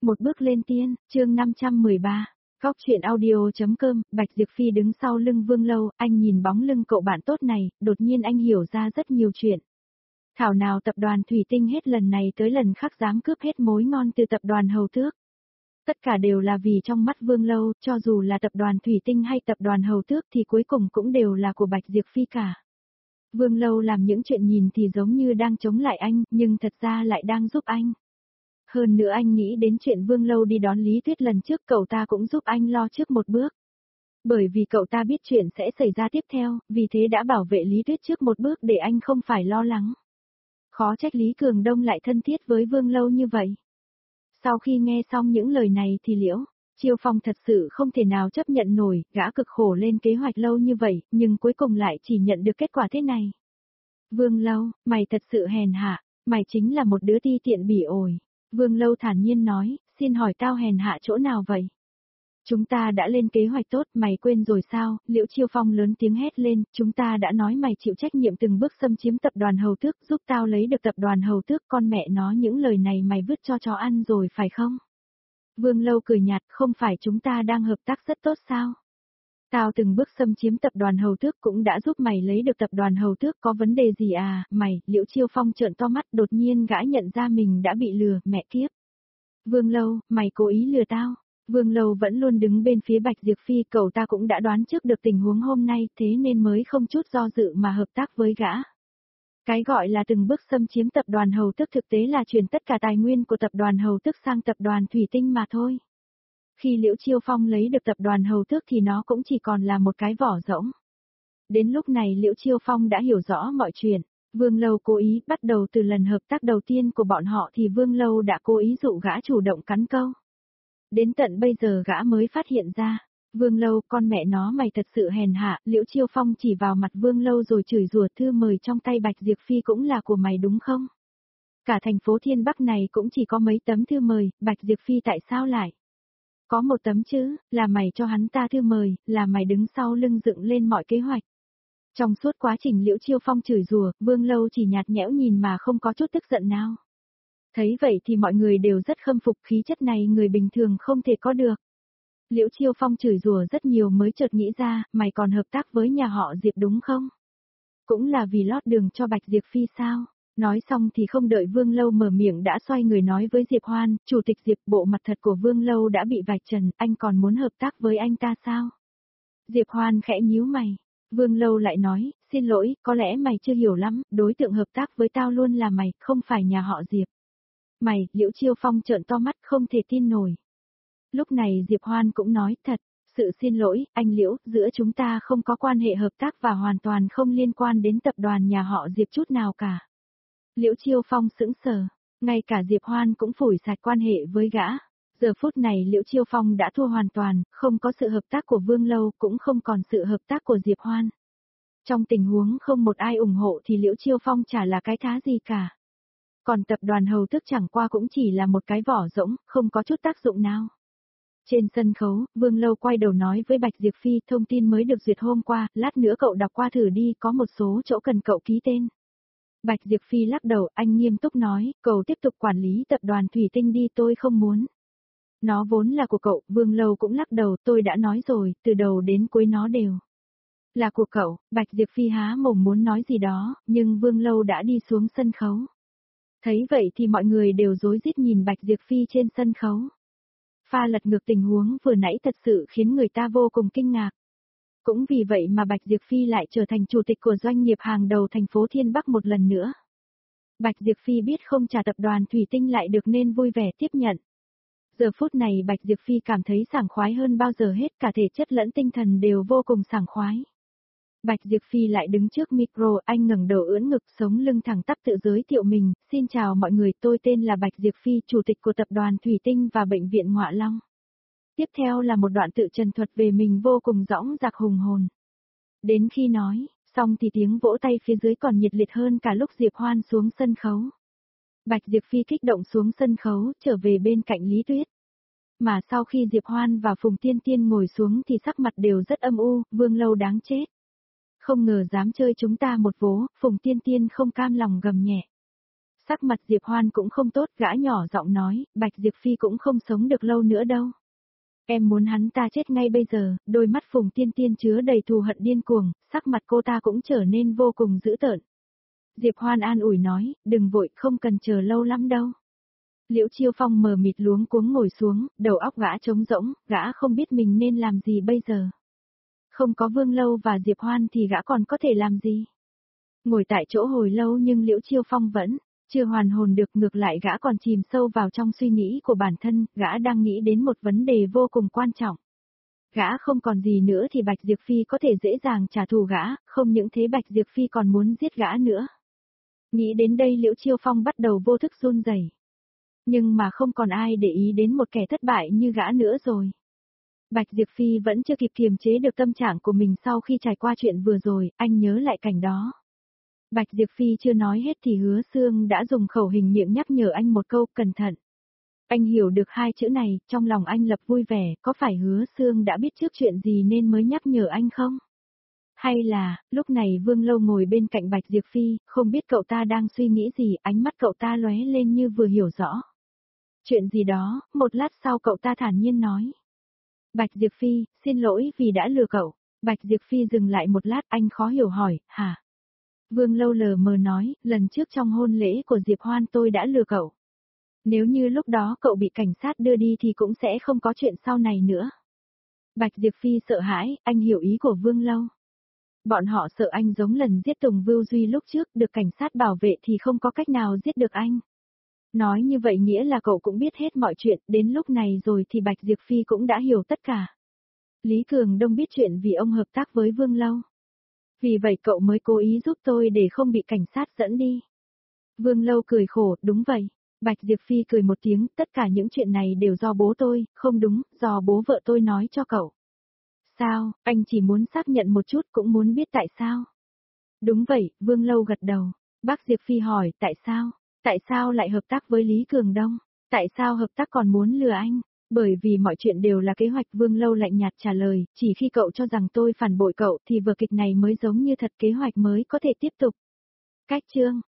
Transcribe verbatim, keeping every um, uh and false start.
Một bước lên tiên, chương năm trăm mười ba. Góc truyện audio.com, Bạch Diệp Phi đứng sau lưng Vương Lâu, anh nhìn bóng lưng cậu bạn tốt này, đột nhiên anh hiểu ra rất nhiều chuyện. Thảo nào tập đoàn Thủy Tinh hết lần này tới lần khác dám cướp hết mối ngon từ tập đoàn Hầu Tước. Tất cả đều là vì trong mắt Vương Lâu, cho dù là tập đoàn Thủy Tinh hay tập đoàn Hầu Tước thì cuối cùng cũng đều là của Bạch Diệp Phi cả. Vương Lâu làm những chuyện nhìn thì giống như đang chống lại anh, nhưng thật ra lại đang giúp anh. Hơn nữa anh nghĩ đến chuyện Vương Lâu đi đón Lý Tuyết lần trước, cậu ta cũng giúp anh lo trước một bước. Bởi vì cậu ta biết chuyện sẽ xảy ra tiếp theo, vì thế đã bảo vệ Lý Tuyết trước một bước để anh không phải lo lắng. Khó trách Lý Cường Đông lại thân thiết với Vương Lâu như vậy. Sau khi nghe xong những lời này thì Liễu Chiêu Phong thật sự không thể nào chấp nhận nổi, gã cực khổ lên kế hoạch lâu như vậy, nhưng cuối cùng lại chỉ nhận được kết quả thế này. Vương Lâu, mày thật sự hèn hạ, mày chính là một đứa ti tiện bỉ ổi. Vương Lâu thản nhiên nói, xin hỏi tao hèn hạ chỗ nào vậy? Chúng ta đã lên kế hoạch tốt, mày quên rồi sao? Liễu Chiêu Phong lớn tiếng hét lên, chúng ta đã nói mày chịu trách nhiệm từng bước xâm chiếm tập đoàn Hầu Tước, giúp tao lấy được tập đoàn Hầu Tước, con mẹ nó những lời này mày vứt cho chó ăn rồi phải không? Vương Lâu cười nhạt, không phải chúng ta đang hợp tác rất tốt sao? Tao từng bước xâm chiếm tập đoàn Hầu Tước cũng đã giúp mày lấy được tập đoàn Hầu Tước, có vấn đề gì à? Mày, Liễu Chiêu Phong trợn to mắt, đột nhiên gã nhận ra mình đã bị lừa, mẹ kiếp. Vương Lâu, mày cố ý lừa tao. Vương Lâu vẫn luôn đứng bên phía Bạch Diệp Phi, cậu ta cũng đã đoán trước được tình huống hôm nay, thế nên mới không chút do dự mà hợp tác với gã. Cái gọi là từng bước xâm chiếm tập đoàn Hầu Tước thực tế là chuyển tất cả tài nguyên của tập đoàn Hầu Tước sang tập đoàn Thủy Tinh mà thôi. Khi Liễu Chiêu Phong lấy được tập đoàn Hầu Tước thì nó cũng chỉ còn là một cái vỏ rỗng. Đến lúc này Liễu Chiêu Phong đã hiểu rõ mọi chuyện. Vương Lâu cố ý, bắt đầu từ lần hợp tác đầu tiên của bọn họ thì Vương Lâu đã cố ý dụ gã chủ động cắn câu. Đến tận bây giờ gã mới phát hiện ra. Vương Lâu, con mẹ nó mày thật sự hèn hạ. Liễu Chiêu Phong chỉ vào mặt Vương Lâu rồi chửi rủa, thư mời trong tay Bạch Diệp Phi cũng là của mày đúng không? Cả thành phố Thiên Bắc này cũng chỉ có mấy tấm thư mời, Bạch Diệp Phi tại sao lại? Có một tấm chứ, là mày cho hắn ta thư mời, là mày đứng sau lưng dựng lên mọi kế hoạch. Trong suốt quá trình Liễu Chiêu Phong chửi rủa, Vương Lâu chỉ nhạt nhẽo nhìn mà không có chút tức giận nào. Thấy vậy thì mọi người đều rất khâm phục, khí chất này người bình thường không thể có được. Liễu Chiêu Phong chửi rủa rất nhiều mới chợt nghĩ ra, mày còn hợp tác với nhà họ Diệp đúng không? Cũng là vì lót đường cho Bạch Diệp Phi sao? Nói xong thì không đợi Vương Lâu mở miệng đã xoay người nói với Diệp Hoan, chủ tịch Diệp, bộ mặt thật của Vương Lâu đã bị vạch trần, anh còn muốn hợp tác với anh ta sao? Diệp Hoan khẽ nhíu mày. Vương Lâu lại nói, xin lỗi, có lẽ mày chưa hiểu lắm, đối tượng hợp tác với tao luôn là mày, không phải nhà họ Diệp. Mày, Liễu Chiêu Phong trợn to mắt không thể tin nổi. Lúc này Diệp Hoan cũng nói, thật, sự xin lỗi, anh Liễu, giữa chúng ta không có quan hệ hợp tác và hoàn toàn không liên quan đến tập đoàn nhà họ Diệp chút nào cả. Liễu Chiêu Phong sững sờ, ngay cả Diệp Hoan cũng phủi sạch quan hệ với gã. Giờ phút này Liễu Chiêu Phong đã thua hoàn toàn, không có sự hợp tác của Vương Lâu, cũng không còn sự hợp tác của Diệp Hoan. Trong tình huống không một ai ủng hộ thì Liễu Chiêu Phong chả là cái thá gì cả. Còn tập đoàn Hầu Tước chẳng qua cũng chỉ là một cái vỏ rỗng, không có chút tác dụng nào. Trên sân khấu, Vương Lâu quay đầu nói với Bạch Diệp Phi, thông tin mới được duyệt hôm qua, lát nữa cậu đọc qua thử đi, có một số chỗ cần cậu ký tên. Bạch Diệp Phi lắc đầu, anh nghiêm túc nói, cậu tiếp tục quản lý tập đoàn Thủy Tinh đi, tôi không muốn. Nó vốn là của cậu, Vương Lâu cũng lắc đầu, tôi đã nói rồi, từ đầu đến cuối nó đều là của cậu. Bạch Diệp Phi há mồm muốn nói gì đó, nhưng Vương Lâu đã đi xuống sân khấu. Thấy vậy thì mọi người đều rối rít nhìn Bạch Diệp Phi trên sân khấu. Pha lật ngược tình huống vừa nãy thật sự khiến người ta vô cùng kinh ngạc. Cũng vì vậy mà Bạch Diệp Phi lại trở thành chủ tịch của doanh nghiệp hàng đầu thành phố Thiên Bắc một lần nữa. Bạch Diệp Phi biết không trả tập đoàn Thủy Tinh lại được nên vui vẻ tiếp nhận. Giờ phút này Bạch Diệp Phi cảm thấy sảng khoái hơn bao giờ hết, cả thể chất lẫn tinh thần đều vô cùng sảng khoái. Bạch Diệp Phi lại đứng trước micro, anh ngẩng đầu ưỡn ngực, sống lưng thẳng tắp tự giới thiệu mình, xin chào mọi người, tôi tên là Bạch Diệp Phi, chủ tịch của tập đoàn Thủy Tinh và bệnh viện Ngọa Long. Tiếp theo là một đoạn tự trần thuật về mình vô cùng dõng dạc hùng hồn. Đến khi nói, xong thì tiếng vỗ tay phía dưới còn nhiệt liệt hơn cả lúc Diệp Hoan xuống sân khấu. Bạch Diệp Phi kích động xuống sân khấu, trở về bên cạnh Lý Tuyết. Mà sau khi Diệp Hoan và Phùng Tiên Tiên ngồi xuống thì sắc mặt đều rất âm u, Vương Lâu đáng chết. Không ngờ dám chơi chúng ta một vố, Phùng Tiên Tiên không cam lòng gầm nhẹ. Sắc mặt Diệp Hoan cũng không tốt, gã nhỏ giọng nói, Bạch Diệp Phi cũng không sống được lâu nữa đâu. Em muốn hắn ta chết ngay bây giờ, đôi mắt Phùng Tiên Tiên chứa đầy thù hận điên cuồng, sắc mặt cô ta cũng trở nên vô cùng dữ tợn. Diệp Hoan an ủi nói, đừng vội, không cần chờ lâu lắm đâu. Liễu Chiêu Phong mờ mịt luống cuống ngồi xuống, đầu óc gã trống rỗng, gã không biết mình nên làm gì bây giờ. Không có Vương Lâu và Diệp Hoan thì gã còn có thể làm gì? Ngồi tại chỗ hồi lâu nhưng Liễu Chiêu Phong vẫn chưa hoàn hồn được, ngược lại gã còn chìm sâu vào trong suy nghĩ của bản thân, gã đang nghĩ đến một vấn đề vô cùng quan trọng. Gã không còn gì nữa thì Bạch Diệp Phi có thể dễ dàng trả thù gã, không những thế Bạch Diệp Phi còn muốn giết gã nữa. Nghĩ đến đây Liễu Chiêu Phong bắt đầu vô thức run rẩy. Nhưng mà không còn ai để ý đến một kẻ thất bại như gã nữa rồi. Bạch Diệp Phi vẫn chưa kịp kiềm chế được tâm trạng của mình sau khi trải qua chuyện vừa rồi, anh nhớ lại cảnh đó. Bạch Diệp Phi chưa nói hết thì Hứa Xương đã dùng khẩu hình miệng nhắc nhở anh một câu, cẩn thận. Anh hiểu được hai chữ này, trong lòng anh lập vui vẻ, có phải Hứa Xương đã biết trước chuyện gì nên mới nhắc nhở anh không? Hay là, lúc này Vương Lâu ngồi bên cạnh Bạch Diệp Phi, không biết cậu ta đang suy nghĩ gì, ánh mắt cậu ta lóe lên như vừa hiểu rõ. Chuyện gì đó, một lát sau cậu ta thản nhiên nói. Bạch Diệp Phi, xin lỗi vì đã lừa cậu. Bạch Diệp Phi dừng lại một lát, anh khó hiểu hỏi, hả? Vương Lâu lờ mờ nói, lần trước trong hôn lễ của Diệp Hoan tôi đã lừa cậu. Nếu như lúc đó cậu bị cảnh sát đưa đi thì cũng sẽ không có chuyện sau này nữa. Bạch Diệp Phi sợ hãi, anh hiểu ý của Vương Lâu. Bọn họ sợ anh giống lần giết Tùng Vưu Duy lúc trước, được cảnh sát bảo vệ thì không có cách nào giết được anh. Nói như vậy nghĩa là cậu cũng biết hết mọi chuyện, đến lúc này rồi thì Bạch Diệp Phi cũng đã hiểu tất cả. Lý Cường Đông biết chuyện vì ông hợp tác với Vương Lâu. Vì vậy cậu mới cố ý giúp tôi để không bị cảnh sát dẫn đi. Vương Lâu cười khổ, đúng vậy. Bạch Diệp Phi cười một tiếng, tất cả những chuyện này đều do bố tôi, không đúng, do bố vợ tôi nói cho cậu. Sao, anh chỉ muốn xác nhận một chút cũng muốn biết tại sao? Đúng vậy, Vương Lâu gật đầu. Bác Diệp Phi hỏi, tại sao? Tại sao lại hợp tác với Lý Cường Đông? Tại sao hợp tác còn muốn lừa anh? Bởi vì mọi chuyện đều là kế hoạch, Vương Lâu lạnh nhạt trả lời, chỉ khi cậu cho rằng tôi phản bội cậu thì vở kịch này mới giống như thật, kế hoạch mới có thể tiếp tục. Cách chương